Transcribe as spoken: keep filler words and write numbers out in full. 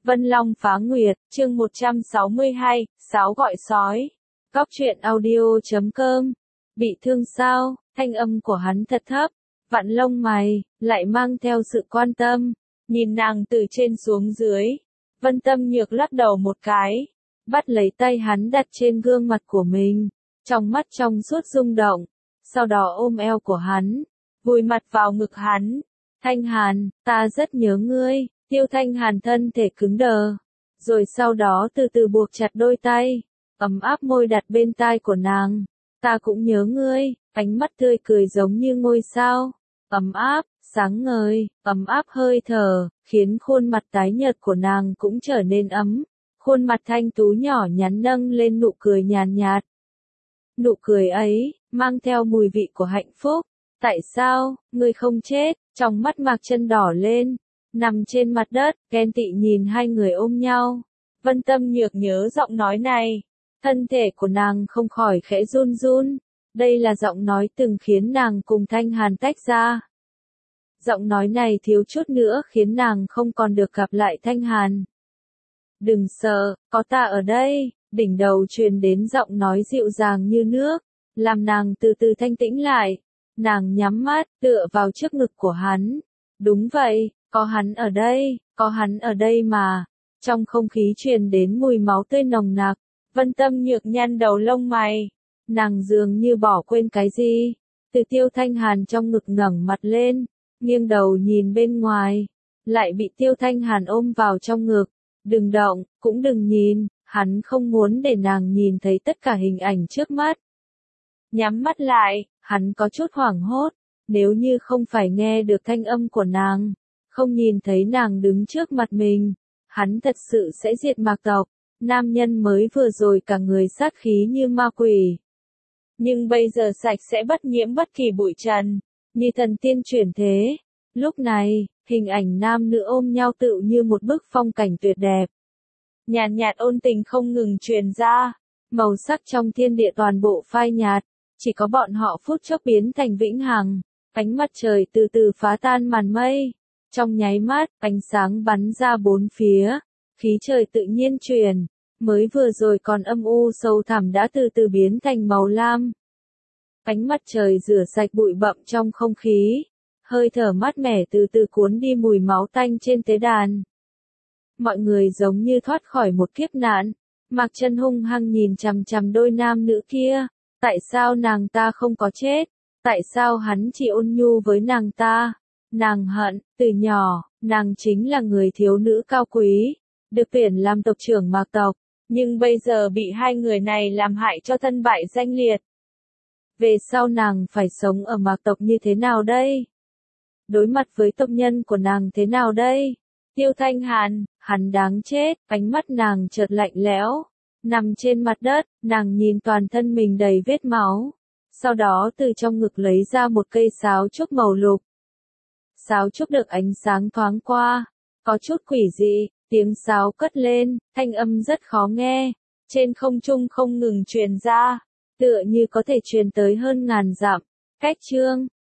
Vân Long phá nguyệt, chương một trăm sáu mươi hai, Sáo gọi sói. Góc truyện audio chấm com. Bị thương sao? Thanh âm của hắn thật thấp, vặn lông mày, lại mang theo sự quan tâm. Nhìn nàng từ trên xuống dưới. Vân Tâm Nhược lắc đầu một cái, bắt lấy tay hắn đặt trên gương mặt của mình, trong mắt trong suốt rung động, sau đó ôm eo của hắn, vùi mặt vào ngực hắn. Thanh Hàn, ta rất nhớ ngươi. Tiêu Thanh Hàn thân thể cứng đờ, rồi sau đó từ từ buộc chặt đôi tay, ấm áp môi đặt bên tai của nàng. Ta cũng nhớ ngươi, ánh mắt tươi cười giống như ngôi sao, ấm áp, sáng ngời, ấm áp hơi thở, khiến khuôn mặt tái nhợt của nàng cũng trở nên ấm. Khuôn mặt thanh tú nhỏ nhắn nâng lên nụ cười nhàn nhạt. Nụ cười ấy, mang theo mùi vị của hạnh phúc. Tại sao, ngươi không chết? Trong mắt Mạc Chân đỏ lên. Nằm trên mặt đất, ghen tị nhìn hai người ôm nhau. Vân Tâm Nhược nhớ giọng nói này. Thân thể của nàng không khỏi khẽ run run. Đây là giọng nói từng khiến nàng cùng Thanh Hàn tách ra. Giọng nói này thiếu chút nữa khiến nàng không còn được gặp lại Thanh Hàn. Đừng sợ, có ta ở đây. Đỉnh đầu truyền đến giọng nói dịu dàng như nước, làm nàng từ từ thanh tĩnh lại. Nàng nhắm mắt, tựa vào trước ngực của hắn. Đúng vậy. Có hắn ở đây, có hắn ở đây mà. Trong không khí truyền đến mùi máu tươi nồng nặc. Vân Tâm Nhược nhăn đầu lông mày. Nàng dường như bỏ quên cái gì. Từ Tiêu Thanh Hàn trong ngực ngẩng mặt lên, nghiêng đầu nhìn bên ngoài, lại bị Tiêu Thanh Hàn ôm vào trong ngực. Đừng động, cũng đừng nhìn. Hắn không muốn để nàng nhìn thấy tất cả hình ảnh trước mắt. Nhắm mắt lại, hắn có chút hoảng hốt. Nếu như không phải nghe được thanh âm của nàng, không nhìn thấy nàng đứng trước mặt mình, hắn thật sự sẽ diệt Mạc tộc. Nam nhân mới vừa rồi cả người sát khí như ma quỷ, nhưng bây giờ sạch sẽ bất nhiễm bất kỳ bụi trần, như thần tiên chuyển thế. Lúc này, hình ảnh nam nữ ôm nhau tựu như một bức phong cảnh tuyệt đẹp. Nhàn nhạt ôn tình không ngừng truyền ra, màu sắc trong thiên địa toàn bộ phai nhạt, chỉ có bọn họ phút chốc biến thành vĩnh hằng. Ánh mặt trời từ từ phá tan màn mây. Trong nháy mắt, ánh sáng bắn ra bốn phía, khí trời tự nhiên chuyển, mới vừa rồi còn âm u sâu thẳm đã từ từ biến thành màu lam. Ánh mặt trời rửa sạch bụi bặm trong không khí, hơi thở mát mẻ từ từ cuốn đi mùi máu tanh trên tế đàn. Mọi người giống như thoát khỏi một kiếp nạn. Mạc Chân hung hăng nhìn chằm chằm đôi nam nữ kia. Tại sao nàng ta không có chết? Tại sao hắn chỉ ôn nhu với nàng ta? Nàng hận, từ nhỏ, nàng chính là người thiếu nữ cao quý, được tuyển làm tộc trưởng Mạc tộc, nhưng bây giờ bị hai người này làm hại cho thân bại danh liệt. Về sau nàng phải sống ở Mạc tộc như thế nào đây? Đối mặt với tộc nhân của nàng thế nào đây? Tiêu Thanh Hàn, hắn đáng chết. Ánh mắt nàng chợt lạnh lẽo. Nằm trên mặt đất, nàng nhìn toàn thân mình đầy vết máu. Sau đó từ trong ngực lấy ra một cây sáo trúc màu lục. Sáo trúc được ánh sáng thoáng qua, có chút quỷ dị, tiếng sáo cất lên, thanh âm rất khó nghe, trên không trung không ngừng truyền ra, tựa như có thể truyền tới hơn ngàn dặm. Cách chương,